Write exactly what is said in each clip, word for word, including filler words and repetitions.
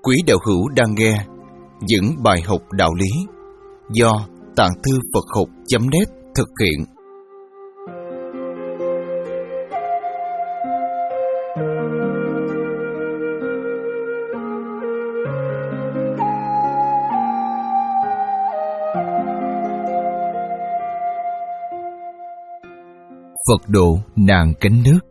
Quý đạo hữu đang nghe những bài học đạo lý do Tạng Thư Phật Học chấm net thực hiện. Phật độ nàng cánh nước.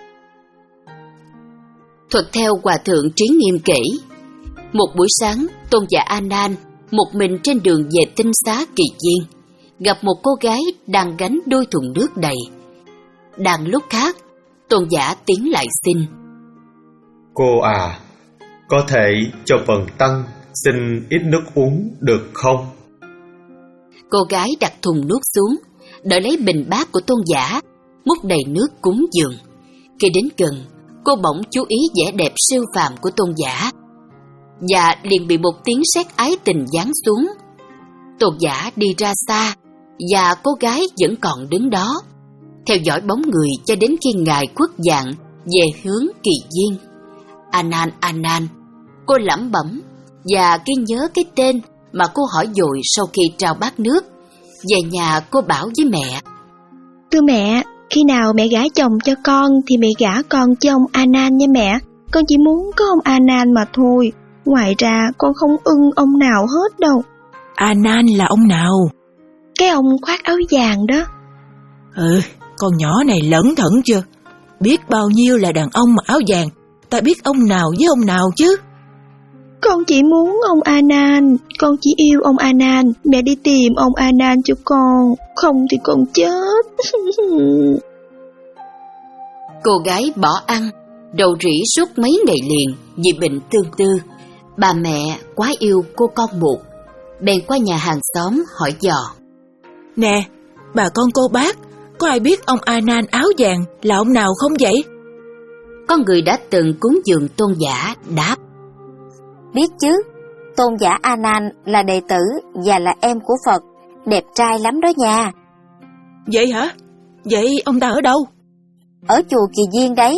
Thuật theo Hòa Thượng Trí Nghiêm kể, một buổi sáng, Tôn giả A Nan một mình trên đường về Tinh Xá Kỳ Viên, gặp một cô gái đang gánh đôi thùng nước đầy. Đang lúc khác, Tôn giả tiến lại xin: Cô à, có thể cho bần tăng xin ít nước uống được không? Cô gái đặt thùng nước xuống, đợi lấy bình bát của Tôn giả, múc đầy nước cúng dường. Khi đến gần, cô bỗng chú ý vẻ đẹp siêu phàm của Tôn giả, và liền bị một tiếng sét ái tình giáng xuống. Tôn giả đi ra xa, và cô gái vẫn còn đứng đó, theo dõi bóng người cho đến khi ngài khuất dạng về hướng Kỳ Viên. A Nan, A Nan, cô lẩm bẩm, và khi nhớ cái tên mà cô hỏi dội sau khi trao bát nước. Về nhà cô bảo với mẹ: Thưa mẹ, khi nào mẹ gả chồng cho con thì mẹ gả con cho ông A Nan nha mẹ. Con chỉ muốn có ông A Nan mà thôi. Ngoài ra con không ưng ông nào hết đâu. A Nan là ông nào? Cái ông khoác áo vàng đó. Ừ, con nhỏ này lẩn thẩn chưa? Biết bao nhiêu là đàn ông mặc áo vàng, ta biết ông nào với ông nào chứ. Con chỉ muốn ông A Nan, con chỉ yêu ông A Nan. Mẹ đi tìm ông A Nan cho con, không thì con chết. Cô gái bỏ ăn, đầu rỉ suốt mấy ngày liền vì bệnh tương tư. Bà mẹ quá yêu cô con một, bèn qua nhà hàng xóm hỏi dò: Nè, bà con cô bác, có ai biết ông A Nan áo vàng là ông nào không vậy? Có người đã từng cúng dường Tôn giả đáp: Biết chứ, Tôn giả A Nan là đệ tử và là em của Phật, đẹp trai lắm đó nha. Vậy hả? Vậy ông ta ở đâu? Ở chùa Kỳ Viên đấy.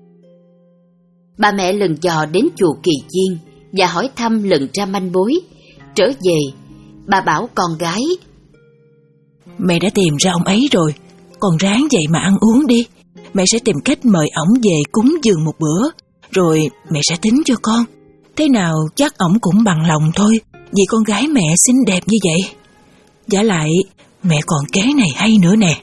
Bà mẹ lần dò đến chùa Kỳ Viên và hỏi thăm lần ra manh mối. Trở về, bà bảo con gái: Mẹ đã tìm ra ông ấy rồi, con ráng vậy mà ăn uống đi. Mẹ sẽ tìm cách mời ổng về cúng dường một bữa, rồi mẹ sẽ tính cho con. Thế nào chắc ổng cũng bằng lòng thôi, vì con gái mẹ xinh đẹp như vậy. Vả lại, mẹ còn kế này hay nữa nè.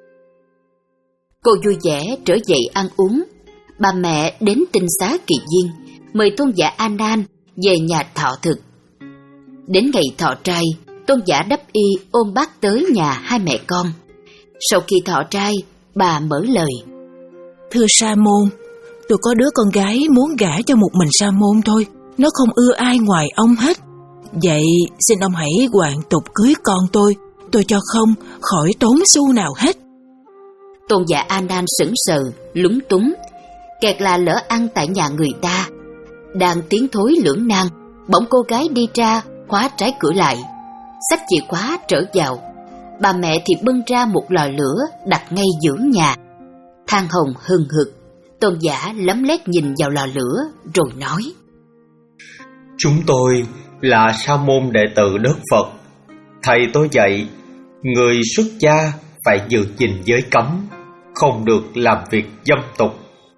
Cô vui vẻ trở dậy ăn uống. Bà mẹ đến Tinh Xá Kỳ Viên, mời Tôn giả A Nan về nhà thọ thực. Đến ngày thọ trai, Tôn giả đắp y ôm bát tới nhà hai mẹ con. Sau khi thọ trai, bà mở lời: Thưa Sa môn, tôi có đứa con gái muốn gả cho một mình Sa môn thôi. Nó không ưa ai ngoài ông hết. Vậy xin ông hãy hoàn tục cưới con tôi. Tôi cho không, khỏi tốn xu nào hết. Tôn giả A Nan sững sờ, lúng túng, kẹt là lỡ ăn tại nhà người ta. Đang tiến thối lưỡng nan, bỗng cô gái đi ra khóa trái cửa lại, xách chìa khóa trở vào. Bà mẹ thì bưng ra một lò lửa đặt ngay giữa nhà. Than hồng hừng hực. Tôn giả lấm lét nhìn vào lò lửa rồi nói: Chúng tôi là sa môn đệ tử đất Phật. Thầy tôi dạy, người xuất gia phải giữ gìn giới cấm, không được làm việc dâm tục.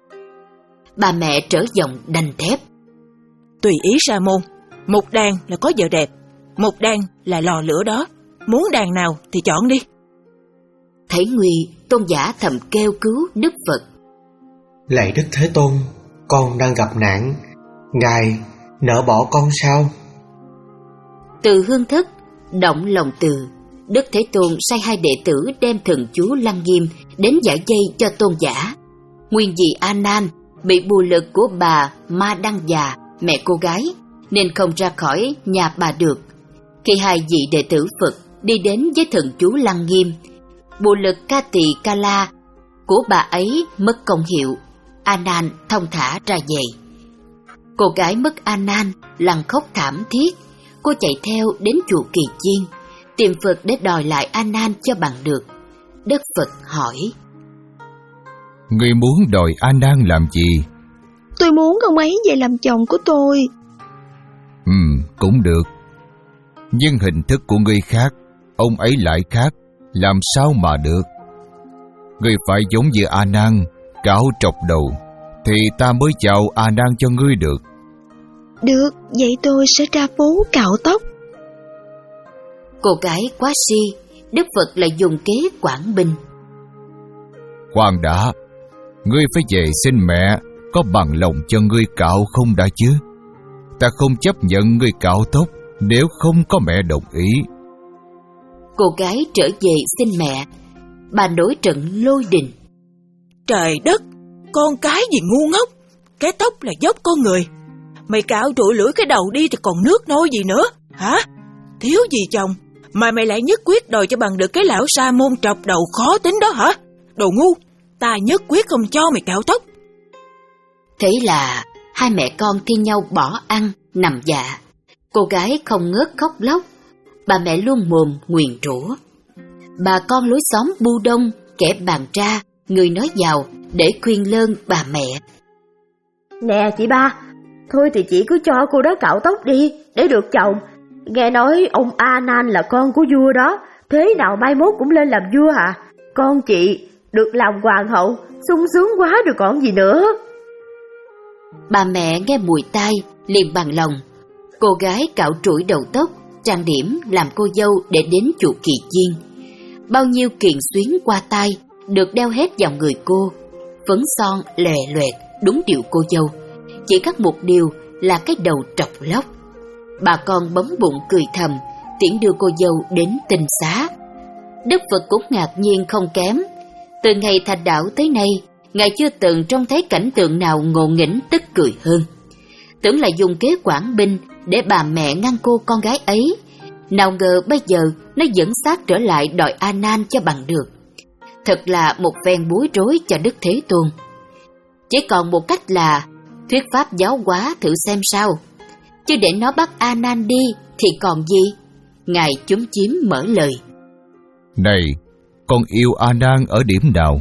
Bà mẹ trở giọng đanh thép: Tùy ý Sa môn, một đàn là có vợ đẹp, một đàn là lò lửa đó. Muốn đàn nào thì chọn đi. Thấy nguy, Tôn giả thầm kêu cứu Đức Phật: Lạy Đức Thế Tôn, con đang gặp nạn, Ngài nỡ bỏ con sao? Từ hương thức, động lòng từ, Đức Thế Tôn sai hai đệ tử đem thần chú Lăng Nghiêm đến giải dây cho Tôn giả. Nguyên vì A Nan bị bù lực của bà Ma Đăng Già, mẹ cô gái, nên không ra khỏi nhà bà được. Khi hai vị đệ tử Phật đi đến với thần chú Lăng Nghiêm, bù lực Ca Tỳ Ca La của bà ấy mất công hiệu. A Nan thông thả ra về. Cô gái mất A Nan lăn khóc thảm thiết. Cô chạy theo đến chùa Kỳ Viên, tìm Phật để đòi lại A Nan cho bằng được. Đức Phật hỏi: Ngươi muốn đòi A Nan làm gì? Tôi muốn ông ấy về làm chồng của tôi. cũng được. Nhưng hình thức của ngươi khác, ông ấy lại khác, làm sao mà được? Ngươi phải giống như A Nan, cạo trọc đầu, thì ta mới chào A Nan cho ngươi được. Được, vậy tôi sẽ ra phố cạo tóc. Cô gái quá si, Đức Phật lại dùng kế quản binh. Khoan đã, ngươi phải về xin mẹ có bằng lòng cho ngươi cạo không đã chứ? Ta không chấp nhận ngươi cạo tóc nếu không có mẹ đồng ý. Cô gái trở về xin mẹ. Bà nổi trận lôi đình. Trời đất, con cái gì ngu ngốc, cái tóc là dốc con người. Mày cạo trụi lưỡi cái đầu đi thì còn nước nôi gì nữa, hả? Thiếu gì chồng, mà mày lại nhất quyết đòi cho bằng được cái lão sa môn trọc đầu khó tính đó hả? Đồ ngu, ta nhất quyết không cho mày cạo tóc. Thế là hai mẹ con thi nhau bỏ ăn, nằm dạ. Cô gái không ngớt khóc lóc. Bà mẹ luôn mồm nguyền rủa. Bà con lối xóm bu đông, kẻ bàn tra, người nói giàu để khuyên lơn bà mẹ. Nè chị ba, thôi thì chị cứ cho cô đó cạo tóc đi, để được chồng. Nghe nói ông A Nan là con của vua đó, thế nào mai mốt cũng lên làm vua hả? Con chị được làm hoàng hậu, sung sướng quá rồi còn gì nữa. Bà mẹ nghe mùi tai, liền bằng lòng. Cô gái cạo trụi đầu tóc, trang điểm làm cô dâu để đến chùa Kỳ Chiên. Bao nhiêu kiền xuyến qua tay được đeo hết vào người cô. Phấn son lòe loẹt, đúng điệu cô dâu. Chỉ khác một điều là cái đầu trọc lóc. Bà con bấm bụng cười thầm, tiễn đưa cô dâu đến tinh xá. Đức Phật cũng ngạc nhiên không kém. Từ ngày thành đạo tới nay, Ngài chưa từng trông thấy cảnh tượng nào ngộ nghĩnh tức cười hơn. Tưởng là dùng kế quản binh để bà mẹ ngăn cô con gái ấy. Nào ngờ bây giờ nó dẫn xác trở lại đòi A Nan cho bằng được. Thật là một phen bối rối cho Đức Thế Tôn. Chỉ còn một cách là thuyết pháp giáo hóa thử xem sao. Chứ để nó bắt A Nan đi thì còn gì? Ngài chúm chím mở lời. Này, con yêu A Nan ở điểm nào?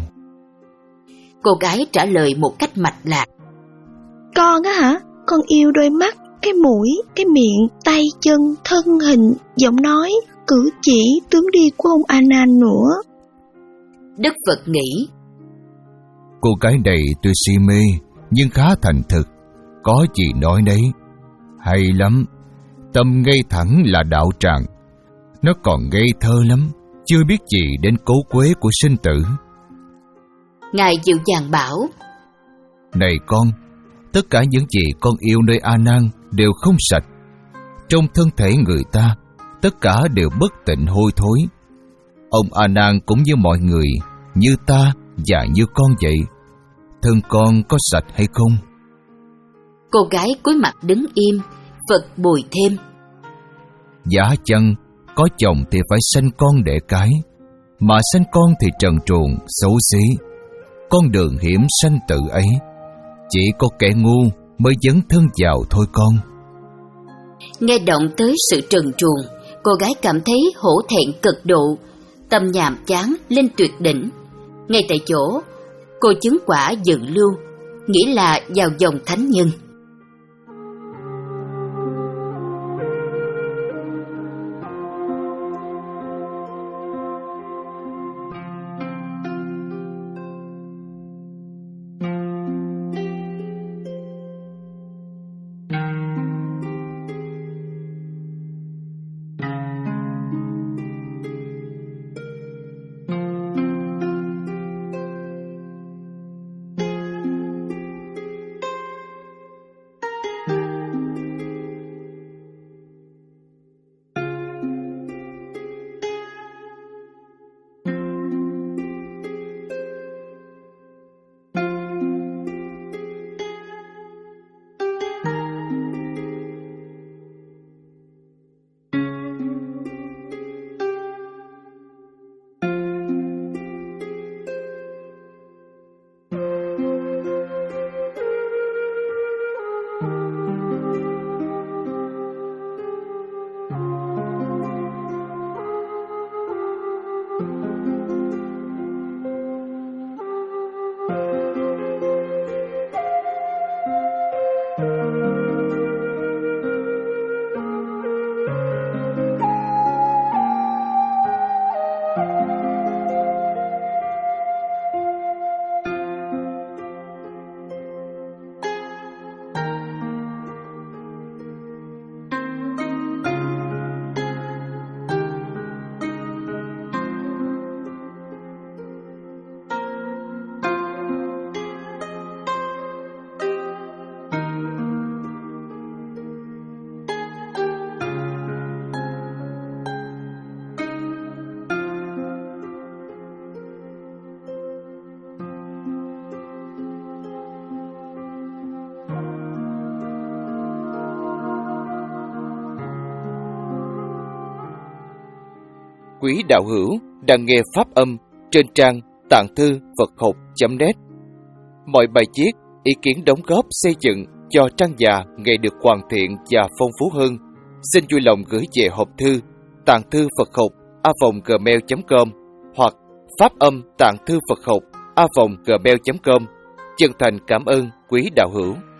Cô gái trả lời một cách mạch lạc. Con á hả? Con yêu đôi mắt, cái mũi, cái miệng, tay chân, thân hình, giọng nói, cử chỉ, tướng đi của ông A Nan nữa. Đức Phật nghĩ. Cô gái này tuy si mê, nhưng khá thành thực, có gì nói nấy. Hay lắm, tâm ngây thẳng là đạo tràng. Nó còn ngây thơ lắm, chưa biết gì đến cấu quế của sinh tử. Ngài dịu dàng bảo. Này con, tất cả những gì con yêu nơi A Nan đều không sạch. Trong thân thể người ta, tất cả đều bất tịnh hôi thối. Ông A Nan cũng như mọi người, như ta và như con vậy. Thân con có sạch hay không? Cô gái cúi mặt đứng im. Phật bồi thêm. Giả chăng có chồng thì phải sanh con đẻ cái, mà sanh con thì trần truồng, xấu xí. Con đường hiểm sanh tử ấy, chỉ có kẻ ngu mới dấn thân vào thôi con. Nghe động tới sự trần truồng, cô gái cảm thấy hổ thẹn cực độ, tâm nhàm chán lên tuyệt đỉnh. Ngay tại chỗ, cô chứng quả dựng lưu, nghĩa là vào dòng thánh nhân. quý đạo hữu đang nghe pháp âm trên trang tạng thư Phật học chấm net. Mọi bài viết, ý kiến đóng góp xây dựng cho trang già ngày được hoàn thiện và phong phú hơn, xin vui lòng gửi về hộp thư tạng thư Phật học a vòng gmail chấm com hoặc pháp âm tạng thư Phật học a vòng gmail chấm com. Chân thành cảm ơn quý đạo hữu.